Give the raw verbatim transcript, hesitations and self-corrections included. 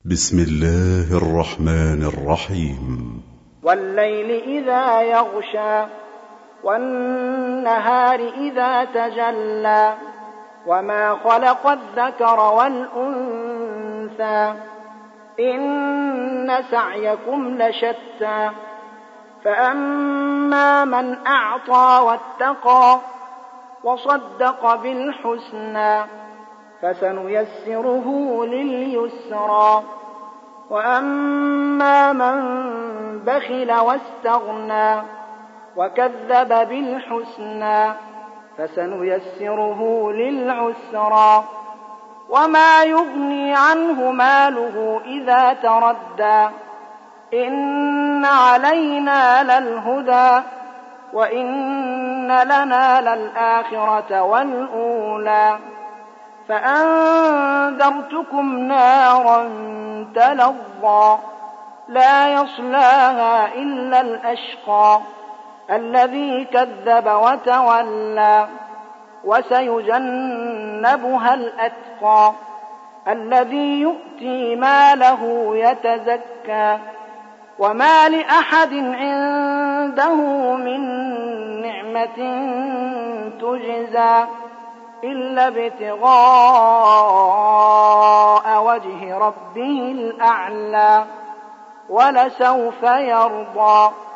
بسم الله الرحمن الرحيم. والليل إذا يغشى والنهار إذا تجلى وما خلق الذكر والأنثى إن سعيكم لشتى فأما من أعطى واتقى وصدق بالحسنى فسنيسره لليسرى وأما من بخل واستغنى وكذب بالحسنى فسنيسره للعسرى وما يغني عنه ماله إذا تردى إن علينا للهدى وإن لنا للآخرة والأولى فأنذرتكم نارا تلظى لا يصلاها إلا الأشقى الذي كذب وتولى وسيجنبها الأتقى الذي يؤتي ماله يتزكى وما لأحد عنده من نعمة تجزى إلا ابتغاء وجه ربه الأعلى ولسوف يرضى.